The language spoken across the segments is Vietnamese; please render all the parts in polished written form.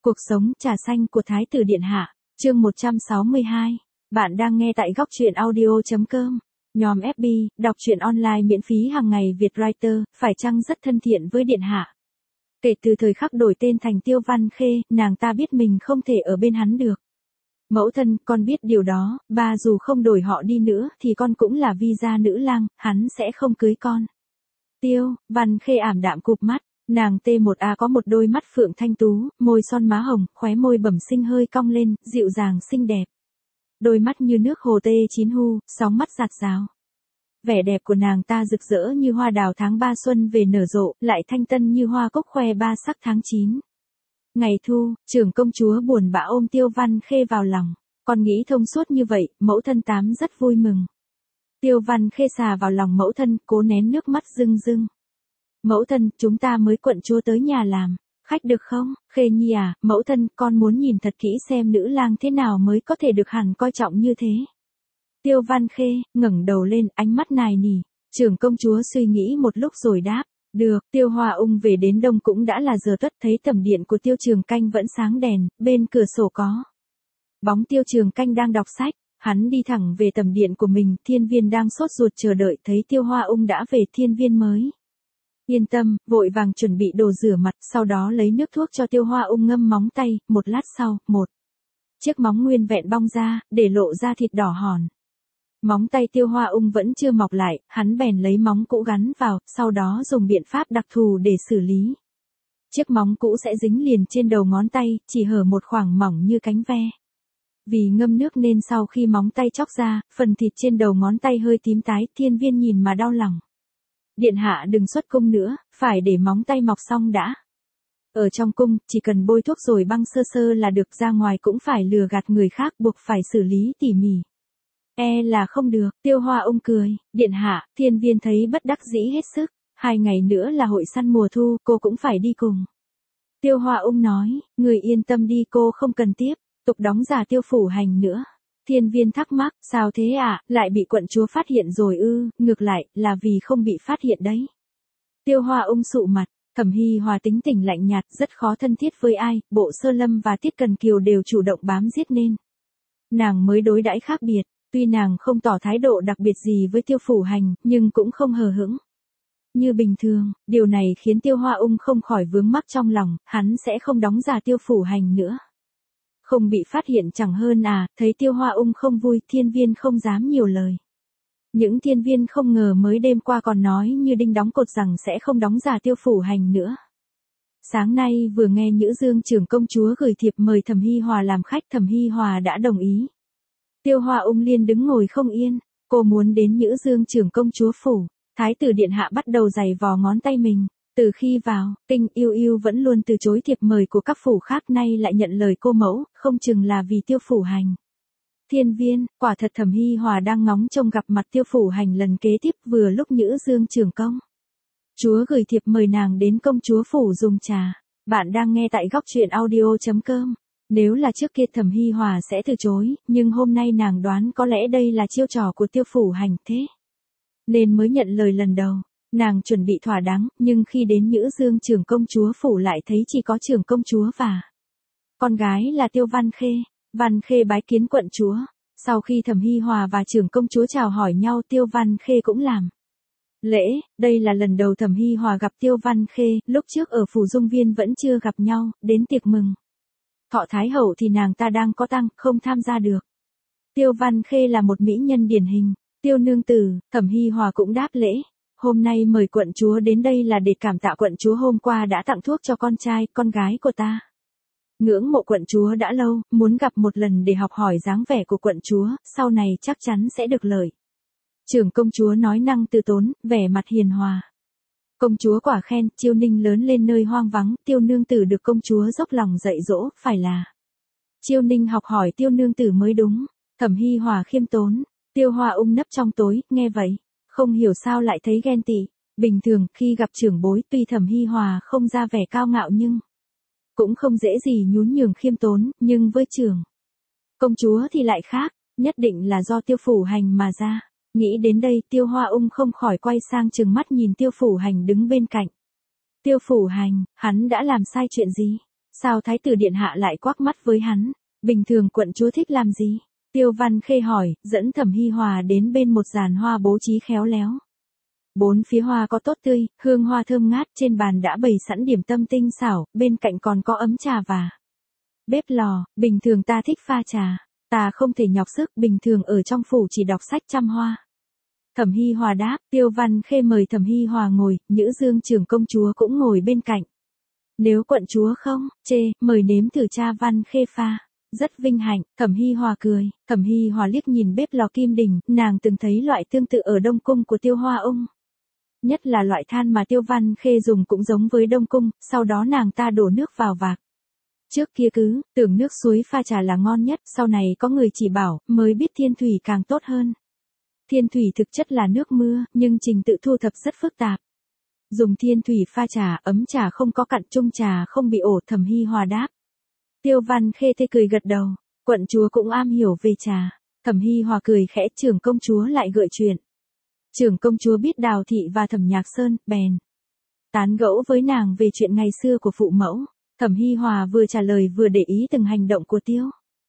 Cuộc sống trà xanh của Thái tử Điện Hạ, chương 162. Bạn đang nghe tại góc truyện audio.com. Nhóm FB, đọc truyện online miễn phí hàng ngày Vietwriter, phải chăng rất thân thiện với Điện Hạ? Kể từ thời khắc đổi tên thành Tiêu Văn Khê, nàng ta biết mình không thể ở bên hắn được. Mẫu thân, con biết điều đó, ba dù không đổi họ đi nữa thì con cũng là vi gia nữ lang, hắn sẽ không cưới con. Tiêu Văn Khê ảm đạm cụp mắt. Nàng T1A có một đôi mắt phượng thanh tú, môi son má hồng, khóe môi bẩm sinh hơi cong lên, dịu dàng xinh đẹp. Đôi mắt như nước hồ T9 hu, sóng mắt giạt rào. Vẻ đẹp của nàng ta rực rỡ như hoa đào tháng 3 xuân về nở rộ, lại thanh tân như hoa cúc khoe ba sắc tháng 9. Ngày thu, trưởng công chúa buồn bã ôm Tiêu Văn Khê vào lòng. Con nghĩ thông suốt như vậy, mẫu thân tám rất vui mừng. Tiêu Văn Khê xà vào lòng mẫu thân, cố nén nước mắt rưng rưng. Mẫu thân, chúng ta mới quận chúa tới nhà làm, khách được không? Khê Nhi à, mẫu thân, con muốn nhìn thật kỹ xem nữ lang thế nào mới có thể được hẳn coi trọng như thế. Tiêu Văn Khê, ngẩng đầu lên, ánh mắt nài nỉ. Trưởng công chúa suy nghĩ một lúc rồi đáp, được. Tiêu Hoa Ung về đến đông cũng đã là giờ tuất, thấy tẩm điện của Tiêu Trường Canh vẫn sáng đèn, bên cửa sổ có bóng Tiêu Trường Canh đang đọc sách. Hắn đi thẳng về tẩm điện của mình, Thiên Viên đang sốt ruột chờ đợi, thấy Tiêu Hoa Ung đã về, Thiên Viên mới yên tâm, vội vàng chuẩn bị đồ rửa mặt, sau đó lấy nước thuốc cho Tiêu Hoa Ung ngâm móng tay, một lát sau, một chiếc móng nguyên vẹn bong ra, để lộ ra thịt đỏ hòn. Móng tay Tiêu Hoa Ung vẫn chưa mọc lại, hắn bèn lấy móng cũ gắn vào, sau đó dùng biện pháp đặc thù để xử lý. Chiếc móng cũ sẽ dính liền trên đầu ngón tay, chỉ hở một khoảng mỏng như cánh ve. Vì ngâm nước nên sau khi móng tay chóc ra, phần thịt trên đầu ngón tay hơi tím tái, Thiên Viên nhìn mà đau lòng. Điện hạ đừng xuất cung nữa, phải để móng tay mọc xong đã. Ở trong cung, chỉ cần bôi thuốc rồi băng sơ sơ là được, ra ngoài cũng phải lừa gạt người khác, buộc phải xử lý tỉ mỉ. Là không được, Tiêu Hoa Ung cười, điện hạ, Thiên Viên thấy bất đắc dĩ hết sức, 2 ngày nữa là hội săn mùa thu, cô cũng phải đi cùng. Tiêu Hoa Ung nói, người yên tâm đi, cô không cần tiếp tục đóng giả Tiêu Phủ Hành nữa. Thiên Viên thắc mắc, sao thế ạ, lại bị quận chúa phát hiện rồi ư? Ngược lại, là vì không bị phát hiện đấy. Tiêu Hoa Ung sụ mặt, Thẩm Hi Hòa tính tình lạnh nhạt, rất khó thân thiết với ai, Bộ Sơ Lâm và Tiết Cần Kiều đều chủ động bám giết nên nàng mới đối đãi khác biệt, tuy nàng không tỏ thái độ đặc biệt gì với Tiêu Phủ Hành, nhưng cũng không hờ hững như bình thường, điều này khiến Tiêu Hoa Ung không khỏi vướng mắc trong lòng, hắn sẽ không đóng giả Tiêu Phủ Hành nữa. Không bị phát hiện chẳng hơn à, thấy Tiêu Hoa Ung không vui, Thiên Viên không dám nhiều lời. Những Thiên Viên không ngờ mới đêm qua còn nói như đinh đóng cột rằng sẽ không đóng giả Tiêu Phủ Hành nữa. Sáng nay vừa nghe Nhữ Dương trưởng công chúa gửi thiệp mời Thẩm Hi Hòa làm khách, Thẩm Hi Hòa đã đồng ý. Tiêu Hoa Ung liền đứng ngồi không yên, cô muốn đến Nhữ Dương trưởng công chúa phủ. Thái tử điện hạ bắt đầu giày vò ngón tay mình. Từ khi vào, Kinh Yêu Yêu vẫn luôn từ chối thiệp mời của các phủ khác, nay lại nhận lời cô mẫu, không chừng là vì Tiêu Phủ Hành. Thiên Viên, quả thật Thẩm Hi Hòa đang ngóng trông gặp mặt Tiêu Phủ Hành lần kế tiếp, vừa lúc Nhữ Dương trưởng công chúa gửi thiệp mời nàng đến công chúa phủ dùng trà. Bạn đang nghe tại góc truyện audio.com. Nếu là trước kia Thẩm Hi Hòa sẽ từ chối, nhưng hôm nay nàng đoán có lẽ đây là chiêu trò của Tiêu Phủ Hành thế nên mới nhận lời lần đầu. Nàng chuẩn bị thỏa đáng, nhưng khi đến Nhữ Dương trưởng công chúa phủ lại thấy chỉ có trưởng công chúa và con gái là Tiêu Văn Khê. Văn Khê bái kiến quận chúa. Sau khi Thẩm Hi Hòa và trưởng công chúa chào hỏi nhau, Tiêu Văn Khê cũng làm lễ. Đây là lần đầu Thẩm Hi Hòa gặp Tiêu Văn Khê, lúc trước ở phủ Dung Viên vẫn chưa gặp nhau, đến tiệc mừng thọ Thái hậu thì nàng ta đang có tang, không tham gia được. Tiêu Văn Khê là một mỹ nhân điển hình. Tiêu nương tử, Thẩm Hi Hòa cũng đáp lễ. Hôm nay mời quận chúa đến đây là để cảm tạ quận chúa hôm qua đã tặng thuốc cho con trai, con gái của ta. Ngưỡng mộ quận chúa đã lâu, muốn gặp một lần để học hỏi dáng vẻ của quận chúa, sau này chắc chắn sẽ được lợi. Trưởng công chúa nói năng từ tốn, vẻ mặt hiền hòa. Công chúa quả khen, Chiêu Ninh lớn lên nơi hoang vắng, Tiêu nương tử được công chúa dốc lòng dạy dỗ, phải là Chiêu Ninh học hỏi Tiêu nương tử mới đúng. Thẩm Hi Hòa khiêm tốn. Tiêu Hoa Ung nấp trong tối, nghe vậy, không hiểu sao lại thấy ghen tị. Bình thường, khi gặp trưởng bối, tuy Thẩm Hi Hòa không ra vẻ cao ngạo nhưng cũng không dễ gì nhún nhường khiêm tốn, nhưng với trưởng công chúa thì lại khác, nhất định là do Tiêu Phủ Hành mà ra. Nghĩ đến đây, Tiêu Hoa Ung không khỏi quay sang trừng mắt nhìn Tiêu Phủ Hành đứng bên cạnh. Tiêu Phủ Hành, hắn đã làm sai chuyện gì? Sao thái tử điện hạ lại quắc mắt với hắn? Bình thường quận chúa thích làm gì? Tiêu Văn Khê hỏi, dẫn Thẩm Hi Hòa đến bên một giàn hoa bố trí khéo léo. Bốn phía hoa có tốt tươi, hương hoa thơm ngát, trên bàn đã bày sẵn điểm tâm tinh xảo, bên cạnh còn có ấm trà và bếp lò. Bình thường ta thích pha trà, ta không thể nhọc sức, bình thường ở trong phủ chỉ đọc sách chăm hoa. Thẩm Hi Hòa đáp. Tiêu Văn Khê mời Thẩm Hi Hòa ngồi, Nhữ Dương trưởng công chúa cũng ngồi bên cạnh. Nếu quận chúa không chê, mời nếm thử cha Văn Khê pha. Rất vinh hạnh. Thẩm Hi Hòa cười. Thẩm Hi Hòa liếc nhìn bếp lò kim đình, nàng từng thấy loại tương tự ở Đông Cung của Tiêu Hoa Ung. Nhất là loại than mà Tiêu Văn Khê dùng cũng giống với Đông Cung, sau đó nàng ta đổ nước vào vạc. Trước kia cứ tưởng nước suối pha trà là ngon nhất, sau này có người chỉ bảo, mới biết thiên thủy càng tốt hơn. Thiên thủy thực chất là nước mưa, nhưng trình tự thu thập rất phức tạp. Dùng thiên thủy pha trà, ấm trà không có cặn, chung trà không bị ổ. Thẩm Hi Hòa đáp. Tiêu Văn Khê tê cười gật đầu. Quận chúa cũng am hiểu về trà. Thẩm Hi Hòa cười khẽ. Trưởng công chúa lại gợi chuyện. Trưởng công chúa biết Đào Thị và Thẩm Nhạc Sơn, bèn tán gẫu với nàng về chuyện ngày xưa của phụ mẫu. Thẩm Hi Hòa vừa trả lời vừa để ý từng hành động của Tiêu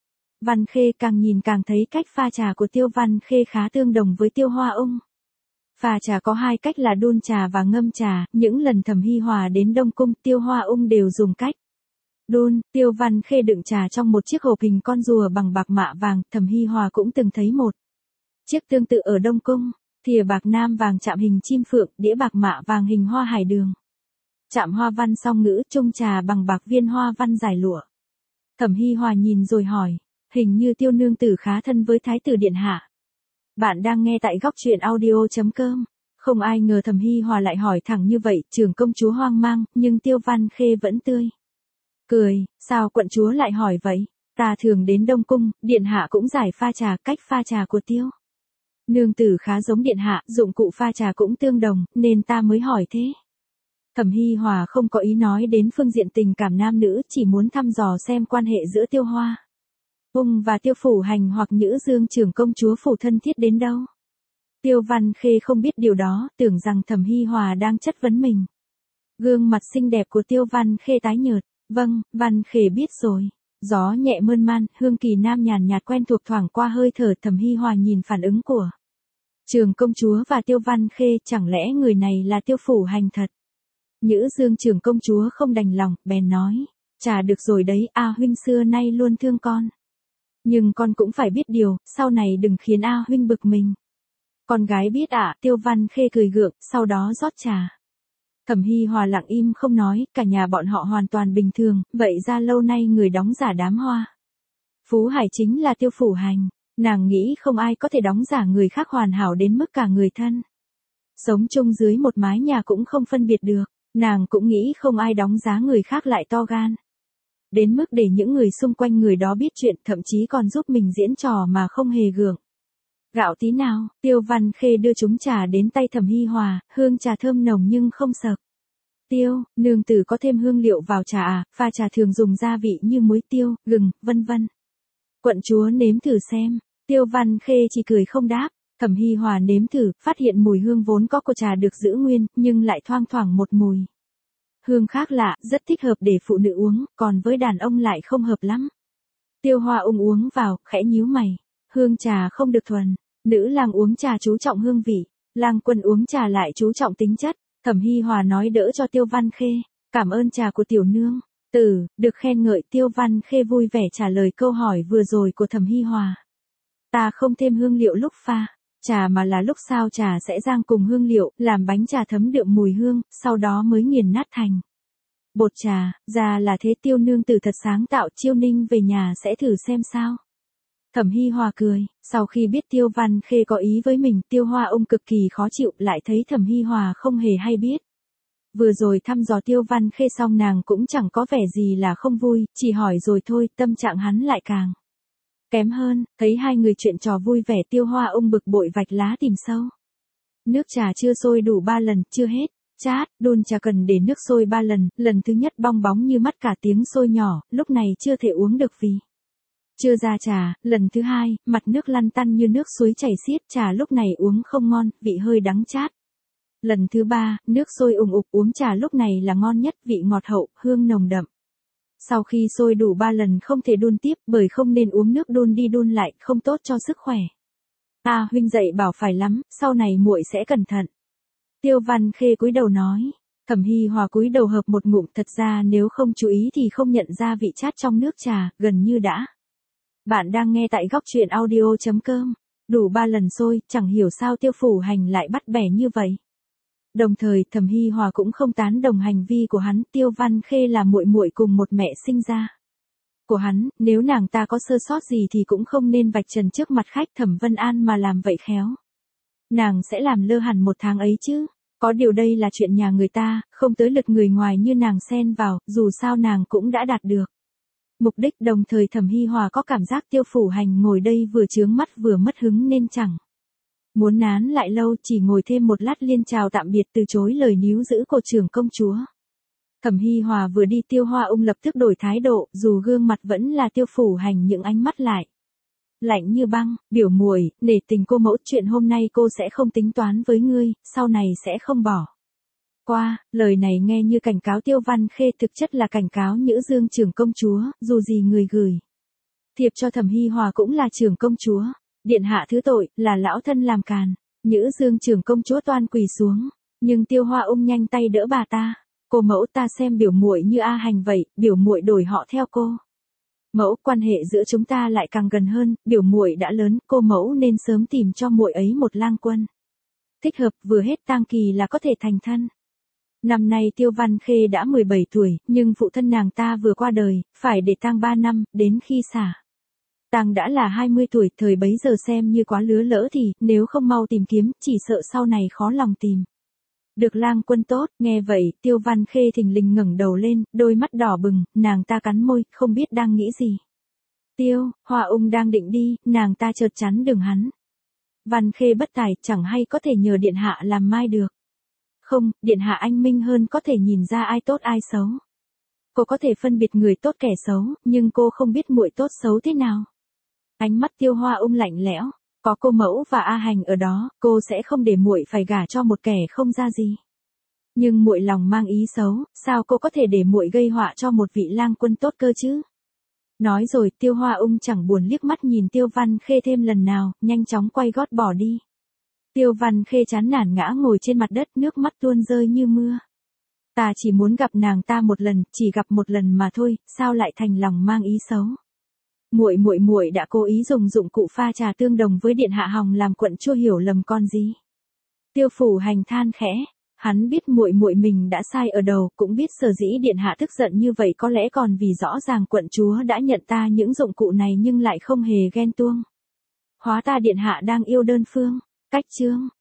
Văn Khê, càng nhìn càng thấy cách pha trà của Tiêu Văn Khê khá tương đồng với Tiêu Hoa Ung. Pha trà có hai cách là đun trà và ngâm trà, những lần Thẩm Hi Hòa đến Đông Cung, Tiêu Hoa Ung đều dùng cách đun. Tiêu Văn Khê đựng trà trong một chiếc hộp hình con rùa bằng bạc mạ vàng, Thẩm Hi Hòa cũng từng thấy một chiếc tương tự ở Đông Cung, thìa bạc nam vàng chạm hình chim phượng, đĩa bạc mạ vàng hình hoa hải đường. Chạm hoa văn song ngữ, chung trà bằng bạc viên hoa văn giải lụa. Thẩm Hi Hòa nhìn rồi hỏi, hình như Tiêu nương tử khá thân với thái tử điện hạ. Bạn đang nghe tại góc truyện audio.com. Không ai ngờ Thẩm Hi Hòa lại hỏi thẳng như vậy, trưởng công chúa hoang mang, nhưng Tiêu Văn Khê vẫn tươi cười. Sao quận chúa lại hỏi vậy? Ta thường đến Đông Cung, điện hạ cũng giải pha trà, cách pha trà của Tiêu nương tử khá giống điện hạ, dụng cụ pha trà cũng tương đồng, nên ta mới hỏi thế. Thẩm Hi Hòa không có ý nói đến phương diện tình cảm nam nữ, chỉ muốn thăm dò xem quan hệ giữa Tiêu Hoa Ung và Tiêu Phủ Hành hoặc Nhữ Dương trưởng công chúa phủ thân thiết đến đâu. Tiêu Văn Khê không biết điều đó, tưởng rằng Thẩm Hi Hòa đang chất vấn mình. Gương mặt xinh đẹp của Tiêu Văn Khê tái nhợt. Vâng, Văn Khê biết rồi. Gió nhẹ mơn man, hương kỳ nam nhàn nhạt quen thuộc thoảng qua hơi thở. Thẩm Hi Hòa nhìn phản ứng của trưởng công chúa và Tiêu Văn Khê, chẳng lẽ người này là Tiêu Phủ Hành thật? Nhữ Dương trưởng công chúa không đành lòng, bèn nói, chà được rồi đấy, A huynh xưa nay luôn thương con. Nhưng con cũng phải biết điều, sau này đừng khiến A huynh bực mình. Con gái biết ạ. Tiêu Văn Khê cười gượng, sau đó rót trà. Thẩm Hi Hòa lặng im không nói, cả nhà bọn họ hoàn toàn bình thường, vậy ra lâu nay người đóng giả đám hoa Phú Hải chính là Tiêu Phủ Hành. Nàng nghĩ không ai có thể đóng giả người khác hoàn hảo đến mức cả người thân sống chung dưới một mái nhà cũng không phân biệt được. Nàng cũng nghĩ không ai đóng giá người khác lại to gan đến mức để những người xung quanh người đó biết chuyện, thậm chí còn giúp mình diễn trò mà không hề gượng gạo tí nào. Tiêu Văn Khê đưa chúng trà đến tay Thẩm Hi Hòa, hương trà thơm nồng nhưng không sặc. Tiêu nương tử có thêm hương liệu vào trà à? Pha trà thường dùng gia vị như muối tiêu, gừng, vân vân. Quận chúa nếm thử xem. Tiêu Văn Khê chỉ cười không đáp. Thẩm Hi Hòa nếm thử, phát hiện mùi hương vốn có của trà được giữ nguyên, nhưng lại thoang thoảng một mùi hương khác lạ, rất thích hợp để phụ nữ uống, còn với đàn ông lại không hợp lắm. Tiêu Hoa Ung uống vào, khẽ nhíu mày. Hương trà không được thuần. Nữ lang uống trà chú trọng hương vị, lang quân uống trà lại chú trọng tính chất. Thẩm Hi Hòa nói đỡ cho Tiêu Văn Khê. Cảm ơn trà của tiểu nương được khen ngợi. Tiêu Văn Khê vui vẻ trả lời câu hỏi vừa rồi của Thẩm Hi Hòa. Ta không thêm hương liệu lúc pha trà mà là lúc sao trà sẽ rang cùng hương liệu, làm bánh trà thấm đượm mùi hương, sau đó mới nghiền nát thành bột trà. Ra là thế. Tiêu nương tử thật sáng tạo, Chiêu Ninh về nhà sẽ thử xem sao. Thẩm Hi Hòa cười. Sau khi biết Tiêu Văn Khê có ý với mình, Tiêu Hoa Ung cực kỳ khó chịu, lại thấy Thẩm Hi Hòa không hề hay biết. Vừa rồi thăm dò Tiêu Văn Khê xong nàng cũng chẳng có vẻ gì là không vui, chỉ hỏi rồi thôi, tâm trạng hắn lại càng kém hơn. Thấy hai người chuyện trò vui vẻ, Tiêu Hoa Ung bực bội vạch lá tìm sâu. Nước trà chưa sôi đủ 3 lần, chưa hết. Chát, đun trà cần để nước sôi 3 lần, lần thứ nhất bong bóng như mắt cả tiếng sôi nhỏ, lúc này chưa thể uống được vì chưa ra trà. Lần thứ hai, mặt nước lăn tăn như nước suối chảy xiết, trà lúc này uống không ngon, vị hơi đắng chát. Lần thứ ba, nước sôi ủng ục, uống trà lúc này là ngon nhất, vị ngọt hậu, hương nồng đậm. Sau khi sôi đủ 3 lần không thể đun tiếp, bởi không nên uống nước đun đi đun lại, không tốt cho sức khỏe. Huynh dạy bảo phải lắm, sau này muội sẽ cẩn thận. Tiêu Văn Khê cúi đầu nói. Thẩm Hi Hòa cúi đầu hợp một ngụm, thật ra nếu không chú ý thì không nhận ra vị chát trong nước trà, gần như đã. Bạn đang nghe tại góc truyện audio.com. Đủ 3 lần sôi, chẳng hiểu sao Tiêu Phủ Hành lại bắt bẻ như vậy. Đồng thời, Thẩm Hi Hòa cũng không tán đồng hành vi của hắn, Tiêu Văn Khê là muội muội cùng một mẹ sinh ra. Của hắn, nếu nàng ta có sơ sót gì thì cũng không nên vạch trần trước mặt khách Thẩm Vân An mà làm vậy khéo. Nàng sẽ làm lơ hẳn 1 tháng ấy chứ. Có điều đây là chuyện nhà người ta, không tới lượt người ngoài như nàng xen vào, dù sao nàng cũng đã đạt được mục đích. Đồng thời Thẩm Hi Hòa có cảm giác Tiêu Phủ Hành ngồi đây vừa chướng mắt vừa mất hứng nên chẳng muốn nán lại lâu, chỉ ngồi thêm một lát liên chào tạm biệt từ chối lời níu giữ của trưởng công chúa. Thẩm Hi Hòa vừa đi, Tiêu Hoa Ung lập tức đổi thái độ, dù gương mặt vẫn là Tiêu Phủ Hành những ánh mắt lại lạnh như băng. Biểu muội, nể tình cô mẫu, chuyện hôm nay cô sẽ không tính toán với ngươi, sau này sẽ không bỏ qua. Lời này nghe như cảnh cáo Tiêu Văn Khê, thực chất là cảnh cáo Nhữ Dương trưởng công chúa, dù gì người gửi thiệp cho Thẩm Hi Hòa cũng là trưởng công chúa. Điện hạ thứ tội, là lão thân làm càn. Nhữ Dương trưởng công chúa toan quỳ xuống, nhưng Tiêu Hoa Ung nhanh tay đỡ bà ta. Cô mẫu, ta xem biểu muội như A Hành vậy, biểu muội đổi họ theo cô. Mẫu, quan hệ giữa chúng ta lại càng gần hơn, biểu muội đã lớn, cô mẫu nên sớm tìm cho muội ấy một lang quân thích hợp, vừa hết tang kỳ là có thể thành thân. Năm nay Tiêu Văn Khê đã 17 tuổi, nhưng phụ thân nàng ta vừa qua đời, phải để tang 3 năm, đến khi xả tang đã là 20 tuổi, thời bấy giờ xem như quá lứa lỡ thì, nếu không mau tìm kiếm, chỉ sợ sau này khó lòng tìm được lang quân tốt. Nghe vậy, Tiêu Văn Khê thình lình ngẩng đầu lên, đôi mắt đỏ bừng, nàng ta cắn môi, không biết đang nghĩ gì. Tiêu Hoa Ung đang định đi, nàng ta chợt chắn đường hắn. Văn Khê bất tài, chẳng hay có thể nhờ điện hạ làm mai được. Không, điện hạ anh minh hơn, có thể nhìn ra ai tốt ai xấu. Cô có thể phân biệt người tốt kẻ xấu, nhưng cô không biết muội tốt xấu thế nào. Ánh mắt Tiêu Hoa Ung lạnh lẽo. Có cô mẫu và A Hành ở đó, cô sẽ không để muội phải gả cho một kẻ không ra gì. Nhưng muội lòng mang ý xấu, sao cô có thể để muội gây họa cho một vị lang quân tốt cơ chứ? Nói rồi, Tiêu Hoa Ung chẳng buồn liếc mắt nhìn Tiêu Văn Khê thêm lần nào, nhanh chóng quay gót bỏ đi. Tiêu Văn Khê chán nản ngã ngồi trên mặt đất, nước mắt tuôn rơi như mưa. Ta chỉ muốn gặp nàng ta một lần, chỉ gặp một lần mà thôi, sao lại thành lòng mang ý xấu? Muội đã cố ý dùng dụng cụ pha trà tương đồng với điện hạ hòng làm quận chúa hiểu lầm con gì. Tiêu Phủ Hành than khẽ, hắn biết muội mình đã sai ở đầu, cũng biết sở dĩ điện hạ tức giận như vậy có lẽ còn vì rõ ràng quận chúa đã nhận ta những dụng cụ này nhưng lại không hề ghen tuông. Hóa ta điện hạ đang yêu đơn phương. Cách chương